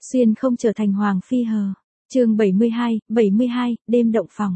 Xuyên không trở thành hoàng phi hờ. Chương 72, đêm động phòng.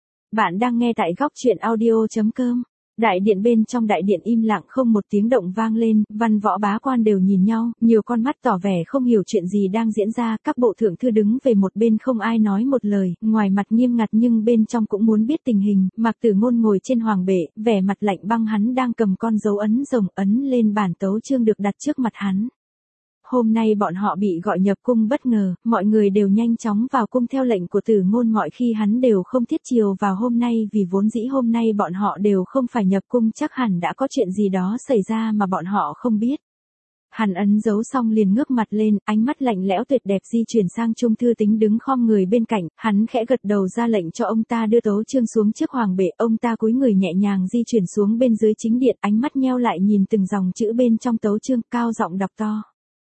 Bạn đang nghe tại góc truyện audio.com. Đại điện bên trong đại điện im lặng không một tiếng động vang lên, văn võ bá quan đều nhìn nhau, nhiều con mắt tỏ vẻ không hiểu chuyện gì đang diễn ra, các bộ thượng thư đứng về một bên không ai nói một lời, ngoài mặt nghiêm ngặt nhưng bên trong cũng muốn biết tình hình. Mạc Tử Ngôn ngồi trên hoàng bệ, vẻ mặt lạnh băng, hắn đang cầm con dấu ấn rồng ấn lên bản tấu chương được đặt trước mặt hắn. Hôm nay bọn họ bị gọi nhập cung bất ngờ, mọi người đều nhanh chóng vào cung theo lệnh của Tử Ngôn, mọi khi hắn đều không thiết chiều vào hôm nay vì vốn dĩ hôm nay bọn họ đều không phải nhập cung, chắc hẳn đã có chuyện gì đó xảy ra mà bọn họ không biết. Hắn ấn dấu xong liền ngước mặt lên, ánh mắt lạnh lẽo tuyệt đẹp di chuyển sang Trung Thư Tính đứng khom người bên cạnh, hắn khẽ gật đầu ra lệnh cho ông ta đưa tấu chương xuống trước hoàng bệ, ông ta cúi người nhẹ nhàng di chuyển xuống bên dưới chính điện, ánh mắt nheo lại nhìn từng dòng chữ bên trong tấu chương, cao giọng đọc to.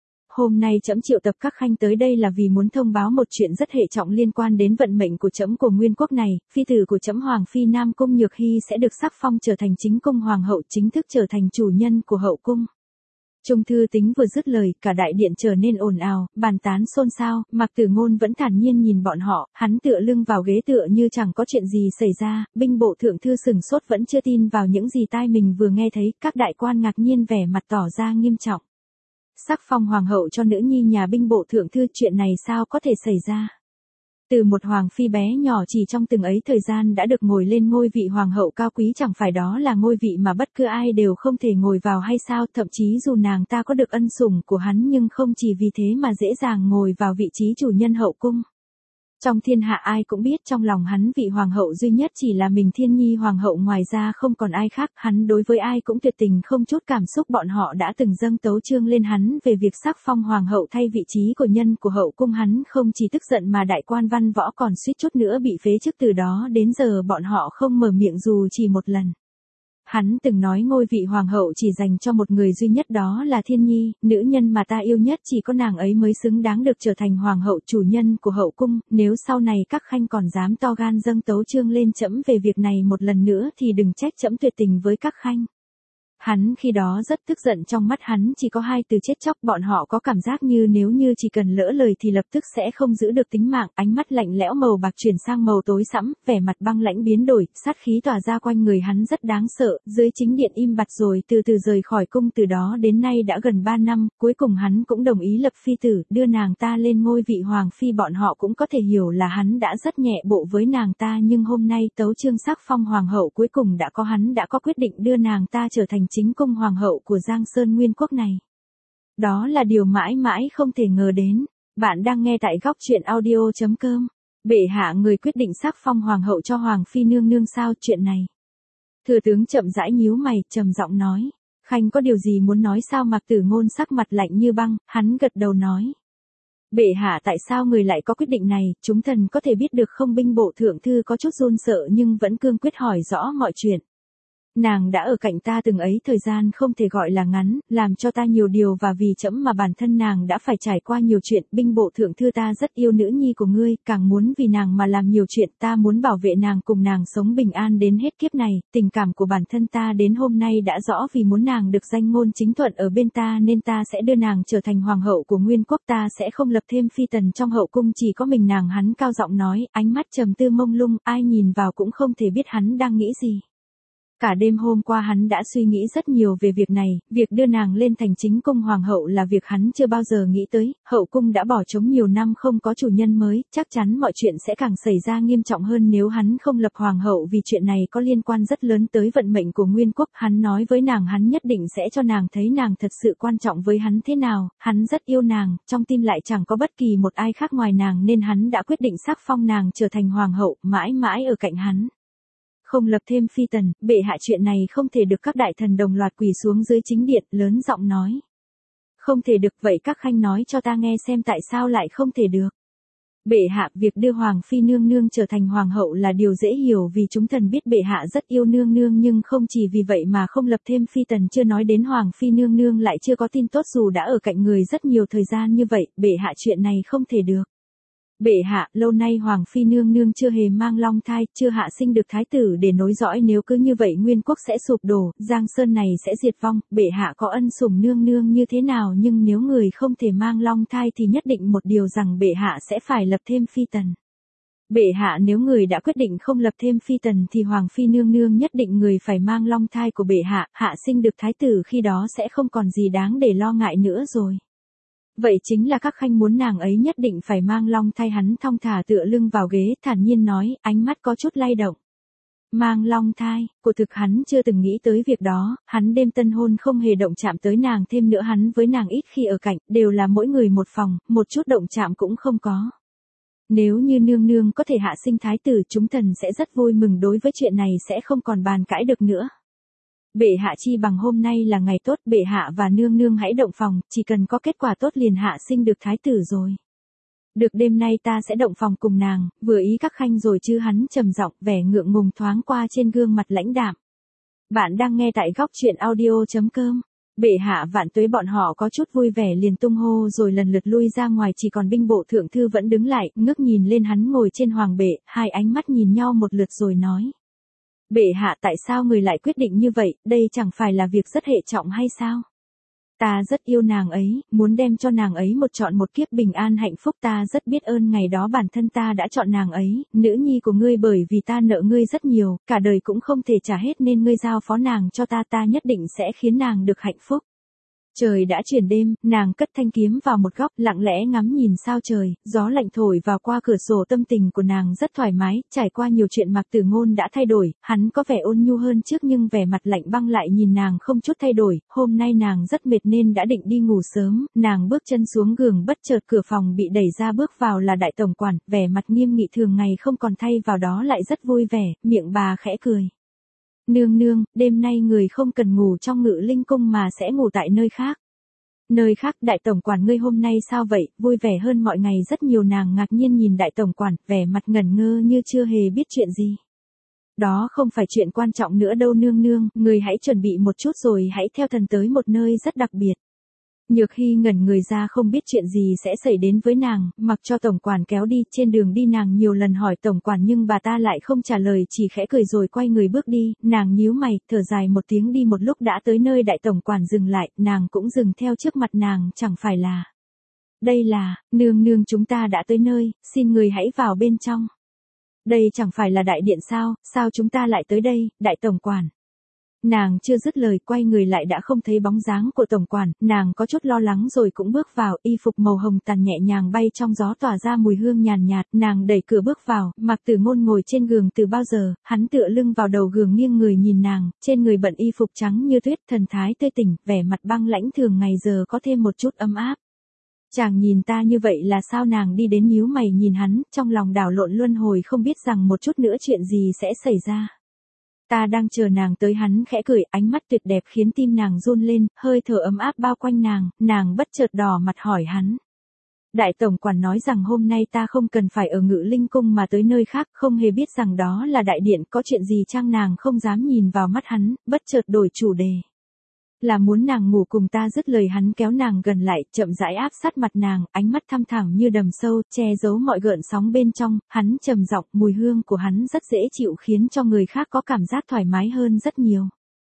Hôm nay trẫm triệu tập các khanh tới đây là vì muốn thông báo một chuyện rất hệ trọng liên quan đến vận mệnh của trẫm của nguyên quốc này, phi tử của trẫm Hoàng phi Nam Cung Nhược Hy sẽ được sắc phong trở thành chính cung hoàng hậu, chính thức trở thành chủ nhân của hậu cung. Trung Thư Tính vừa dứt lời, cả đại điện trở nên ồn ào, bàn tán xôn xao, Mạc Tử Ngôn vẫn thản nhiên nhìn bọn họ, hắn tựa lưng vào ghế tựa như chẳng có chuyện gì xảy ra, binh bộ thượng thư sửng sốt vẫn chưa tin vào những gì tai mình vừa nghe thấy, các đại quan ngạc nhiên vẻ mặt tỏ ra nghiêm trọng. Sắc phong hoàng hậu cho nữ nhi nhà binh bộ thượng thư, chuyện này sao có thể xảy ra? Từ một hoàng phi bé nhỏ chỉ trong từng ấy thời gian đã được ngồi lên ngôi vị hoàng hậu cao quý, chẳng phải đó là ngôi vị mà bất cứ ai đều không thể ngồi vào hay sao? Thậm chí dù nàng ta có được ân sủng của hắn nhưng không chỉ vì thế mà dễ dàng ngồi vào vị trí chủ nhân hậu cung. Trong thiên hạ ai cũng biết trong lòng hắn vị hoàng hậu duy nhất chỉ là mình Thiên Nhi hoàng hậu, ngoài ra không còn ai khác, hắn đối với ai cũng tuyệt tình không chút cảm xúc. Bọn họ đã từng dâng tấu chương lên hắn về việc sắc phong hoàng hậu thay vị trí của nhân của hậu cung, hắn không chỉ tức giận mà đại quan văn võ còn suýt chút nữa bị phế chức, từ đó đến giờ bọn họ không mở miệng dù chỉ một lần. Hắn từng nói ngôi vị hoàng hậu chỉ dành cho một người duy nhất, đó là Thiên Nhi, nữ nhân mà ta yêu nhất, chỉ có nàng ấy mới xứng đáng được trở thành hoàng hậu, chủ nhân của hậu cung. Nếu sau này các khanh còn dám to gan dâng tấu chương lên trẫm về việc này một lần nữa thì đừng trách trẫm tuyệt tình với các khanh. Hắn khi đó rất tức giận, trong mắt hắn chỉ có hai từ chết chóc. Bọn họ có cảm giác như nếu như chỉ cần lỡ lời thì lập tức sẽ không giữ được tính mạng. Ánh mắt lạnh lẽo màu bạc chuyển sang màu tối sẫm, vẻ mặt băng lãnh biến đổi, sát khí tỏa ra quanh người hắn rất đáng sợ. Dưới chính điện im bặt rồi từ từ rời khỏi cung, từ đó đến nay đã gần 3 năm, cuối cùng hắn cũng đồng ý lập phi tử, đưa nàng ta lên ngôi vị hoàng phi. Bọn họ cũng có thể hiểu là hắn đã rất nhẹ bộ với nàng ta, nhưng hôm nay tấu chương sắc phong hoàng hậu cuối cùng hắn đã có quyết định đưa nàng ta trở thành chính cung hoàng hậu của Giang Sơn Nguyên quốc này. Đó là điều mãi mãi không thể ngờ đến. Bạn đang nghe tại góc truyện audio.com. Bệ hạ người quyết định sắc phong hoàng hậu cho Hoàng phi nương nương sao? Chuyện này. Thừa tướng chậm rãi nhíu mày, trầm giọng nói. Khanh có điều gì muốn nói sao? Mạc Tử Ngôn sắc mặt lạnh như băng, hắn gật đầu nói. Bệ hạ, tại sao người lại có quyết định này? Chúng thần có thể biết được không? Binh bộ thượng thư có chút run sợ nhưng vẫn cương quyết hỏi rõ mọi chuyện. Nàng đã ở cạnh ta từng ấy thời gian không thể gọi là ngắn, làm cho ta nhiều điều, và vì trẫm mà bản thân nàng đã phải trải qua nhiều chuyện. Binh bộ thượng thư, ta rất yêu nữ nhi của ngươi, càng muốn vì nàng mà làm nhiều chuyện. Ta muốn bảo vệ nàng, cùng nàng sống bình an đến hết kiếp này. Tình cảm của bản thân ta đến hôm nay đã rõ, vì muốn nàng được danh ngôn chính thuận ở bên ta nên ta sẽ đưa nàng trở thành hoàng hậu của Nguyên quốc. Ta sẽ không lập thêm phi tần trong hậu cung, chỉ có mình nàng. Hắn cao giọng nói, ánh mắt trầm tư mông lung, ai nhìn vào cũng không thể biết hắn đang nghĩ gì. Cả đêm hôm qua hắn đã suy nghĩ rất nhiều về việc này, việc đưa nàng lên thành chính cung hoàng hậu là việc hắn chưa bao giờ nghĩ tới. Hậu cung đã bỏ trống nhiều năm không có chủ nhân mới, chắc chắn mọi chuyện sẽ càng xảy ra nghiêm trọng hơn nếu hắn không lập hoàng hậu, vì chuyện này có liên quan rất lớn tới vận mệnh của Nguyên quốc. Hắn nói với nàng hắn nhất định sẽ cho nàng thấy nàng thật sự quan trọng với hắn thế nào, hắn rất yêu nàng, trong tim lại chẳng có bất kỳ một ai khác ngoài nàng, nên hắn đã quyết định sắc phong nàng trở thành hoàng hậu, mãi mãi ở cạnh hắn. Không lập thêm phi tần, bệ hạ, chuyện này không thể được. Các đại thần đồng loạt quỳ xuống dưới chính điện, lớn giọng nói. Không thể được, vậy các khanh nói cho ta nghe xem tại sao lại không thể được. Bệ hạ, việc đưa Hoàng phi nương nương trở thành hoàng hậu là điều dễ hiểu, vì chúng thần biết bệ hạ rất yêu nương nương, nhưng không chỉ vì vậy mà không lập thêm phi tần. Chưa nói đến Hoàng phi nương nương lại chưa có tin tốt dù đã ở cạnh người rất nhiều thời gian như vậy. Bệ hạ, chuyện này không thể được. Bệ hạ, lâu nay Hoàng Phi nương nương chưa hề mang long thai, chưa hạ sinh được thái tử để nối dõi, nếu cứ như vậy nguyên quốc sẽ sụp đổ, Giang Sơn này sẽ diệt vong, bệ hạ có ân sủng nương nương như thế nào, nhưng nếu người không thể mang long thai thì nhất định một điều rằng bệ hạ sẽ phải lập thêm phi tần. Bệ hạ, nếu người đã quyết định không lập thêm phi tần thì Hoàng Phi nương nương nhất định người phải mang long thai của bệ hạ, hạ sinh được thái tử khi đó sẽ không còn gì đáng để lo ngại nữa rồi. Vậy chính là các khanh muốn nàng ấy nhất định phải mang long thai. Hắn thong thả tựa lưng vào ghế, thản nhiên nói, ánh mắt có chút lay động. Mang long thai, của thực hắn chưa từng nghĩ tới việc đó, hắn đêm tân hôn không hề động chạm tới nàng, thêm nữa hắn với nàng ít khi ở cạnh, đều là mỗi người một phòng, một chút động chạm cũng không có. Nếu như nương nương có thể hạ sinh thái tử, chúng thần sẽ rất vui mừng, đối với chuyện này sẽ không còn bàn cãi được nữa. Bệ hạ, chi bằng hôm nay là ngày tốt, bệ hạ và nương nương hãy động phòng, chỉ cần có kết quả tốt liền hạ sinh được thái tử rồi. Được, đêm nay ta sẽ động phòng cùng nàng, vừa ý các khanh rồi chứ. Hắn trầm giọng, vẻ ngượng ngùng thoáng qua trên gương mặt lãnh đạm. Bạn đang nghe tại góc truyện audio.com. Bệ hạ vạn tuế. Bọn họ có chút vui vẻ liền tung hô rồi lần lượt lui ra ngoài, chỉ còn binh bộ thượng thư vẫn đứng lại, ngước nhìn lên hắn ngồi trên hoàng bệ, hai ánh mắt nhìn nhau một lượt rồi nói. Bệ hạ, tại sao người lại quyết định như vậy, đây chẳng phải là việc rất hệ trọng hay sao? Ta rất yêu nàng ấy, muốn đem cho nàng ấy một chọn một kiếp bình an hạnh phúc, ta rất biết ơn ngày đó bản thân ta đã chọn nàng ấy, nữ nhi của ngươi, bởi vì ta nợ ngươi rất nhiều, cả đời cũng không thể trả hết nên ngươi giao phó nàng cho ta, ta nhất định sẽ khiến nàng được hạnh phúc. Trời đã chuyển đêm, nàng cất thanh kiếm vào một góc, lặng lẽ ngắm nhìn sao trời, gió lạnh thổi vào qua cửa sổ, tâm tình của nàng rất thoải mái, trải qua nhiều chuyện Mạc Tử Ngôn đã thay đổi, hắn có vẻ ôn nhu hơn trước nhưng vẻ mặt lạnh băng lại nhìn nàng không chút thay đổi, hôm nay nàng rất mệt nên đã định đi ngủ sớm, nàng bước chân xuống giường, bất chợt cửa phòng bị đẩy ra, bước vào là đại tổng quản, vẻ mặt nghiêm nghị thường ngày không còn thay vào đó lại rất vui vẻ, miệng bà khẽ cười. Nương nương, đêm nay người không cần ngủ trong Ngự Linh cung mà sẽ ngủ tại nơi khác. Nơi khác? Đại tổng quản, ngươi hôm nay sao vậy, vui vẻ hơn mọi ngày rất nhiều. Nàng ngạc nhiên nhìn đại tổng quản, vẻ mặt ngẩn ngơ như chưa hề biết chuyện gì. Đó không phải chuyện quan trọng nữa đâu nương nương, người hãy chuẩn bị một chút rồi hãy theo thần tới một nơi rất đặc biệt. Nhược Hy ngẩn người ra, không biết chuyện gì sẽ xảy đến với nàng, mặc cho tổng quản kéo đi. Trên đường đi nàng nhiều lần hỏi tổng quản nhưng bà ta lại không trả lời, chỉ khẽ cười rồi quay người bước đi. Nàng nhíu mày, thở dài một tiếng, đi một lúc đã tới nơi đại tổng quản dừng lại, nàng cũng dừng theo trước mặt nàng, chẳng phải là. Đây là, nương nương, chúng ta đã tới nơi, xin người hãy vào bên trong. Đây chẳng phải là đại điện sao, sao chúng ta lại tới đây, đại tổng quản. Nàng chưa dứt lời, quay người lại đã không thấy bóng dáng của tổng quản, nàng có chút lo lắng rồi cũng bước vào, y phục màu hồng tàn nhẹ nhàng bay trong gió tỏa ra mùi hương nhàn nhạt, nàng đẩy cửa bước vào, Mạc Tử Ngôn ngồi trên giường từ bao giờ, hắn tựa lưng vào đầu giường nghiêng người nhìn nàng, trên người bận y phục trắng như tuyết, thần thái tươi tỉnh, vẻ mặt băng lãnh thường ngày giờ có thêm một chút ấm áp. Chàng nhìn ta như vậy là sao? Nàng đi đến nhíu mày nhìn hắn, trong lòng đảo lộn luân hồi không biết rằng một chút nữa chuyện gì sẽ xảy ra. Ta đang chờ nàng tới. Hắn khẽ cười, ánh mắt tuyệt đẹp khiến tim nàng run lên, hơi thở ấm áp bao quanh nàng bất chợt đỏ mặt hỏi hắn. Đại tổng quản nói rằng hôm nay ta không cần phải ở Ngự Linh cung mà tới nơi khác, không hề biết rằng đó là đại điện, có chuyện gì chăng? Nàng không dám nhìn vào mắt hắn, bất chợt đổi chủ đề. Là muốn nàng ngủ cùng ta. Dứt lời hắn kéo nàng gần lại, chậm rãi áp sát mặt nàng, ánh mắt thăm thẳm như đầm sâu, che giấu mọi gợn sóng bên trong. Hắn trầm giọng, mùi hương của hắn rất dễ chịu khiến cho người khác có cảm giác thoải mái hơn rất nhiều.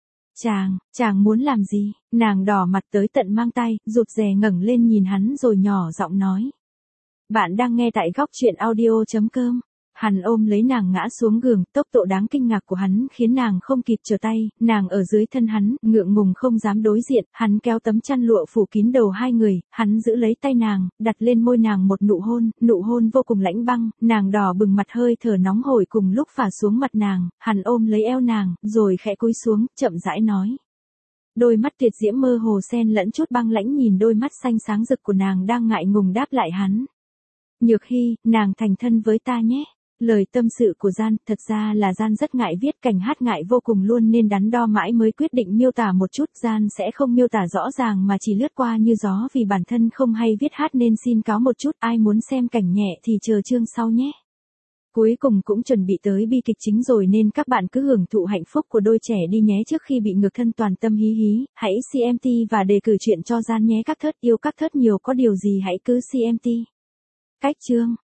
Chàng muốn làm gì? Nàng đỏ mặt tới tận mang tay, rụt rè ngẩng lên nhìn hắn rồi nhỏ giọng nói. Bạn đang nghe tại góc truyện audio.com. Hắn ôm lấy nàng ngã xuống giường, tốc độ đáng kinh ngạc của hắn khiến nàng không kịp trở tay, nàng ở dưới thân hắn, ngượng ngùng không dám đối diện, hắn kéo tấm chăn lụa phủ kín đầu hai người, hắn giữ lấy tay nàng, đặt lên môi nàng một nụ hôn vô cùng lãnh băng, nàng đỏ bừng mặt, hơi thở nóng hổi cùng lúc phả xuống mặt nàng, hắn ôm lấy eo nàng, rồi khẽ cúi xuống, chậm rãi nói. Đôi mắt tuyệt diễm mơ hồ xen lẫn chút băng lãnh nhìn đôi mắt xanh sáng rực của nàng đang ngại ngùng đáp lại hắn. Nhược Hy, nàng thành thân với ta nhé. Lời tâm sự của Gian, thật ra là Gian rất ngại viết, cảnh hát ngại vô cùng luôn nên đắn đo mãi mới quyết định miêu tả một chút. Gian sẽ không miêu tả rõ ràng mà chỉ lướt qua như gió vì bản thân không hay viết hát nên xin cáo một chút, ai muốn xem cảnh nhẹ thì chờ chương sau nhé. Cuối cùng cũng chuẩn bị tới bi kịch chính rồi nên các bạn cứ hưởng thụ hạnh phúc của đôi trẻ đi nhé trước khi bị ngược thân toàn tâm hí hí, hãy CMT và đề cử chuyện cho Gian nhé các thớt yêu các thớt nhiều có điều gì hãy cứ CMT. Cách chương